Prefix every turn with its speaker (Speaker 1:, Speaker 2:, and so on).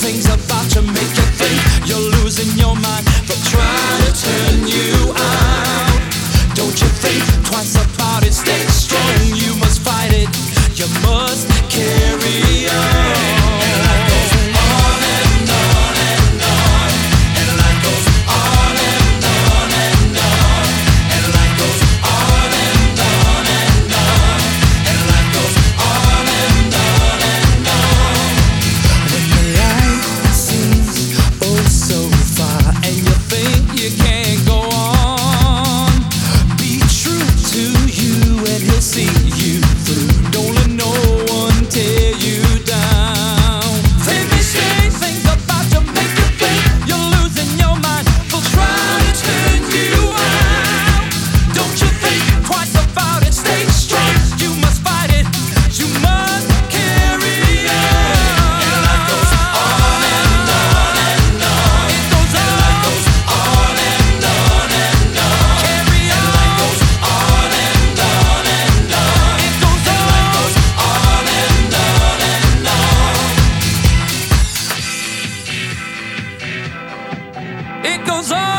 Speaker 1: things about you make you think you're losing your mind. They'll try to turn you out. Don't you think twice about it? Stay strong, you must fight it. You must carry on. It goes on.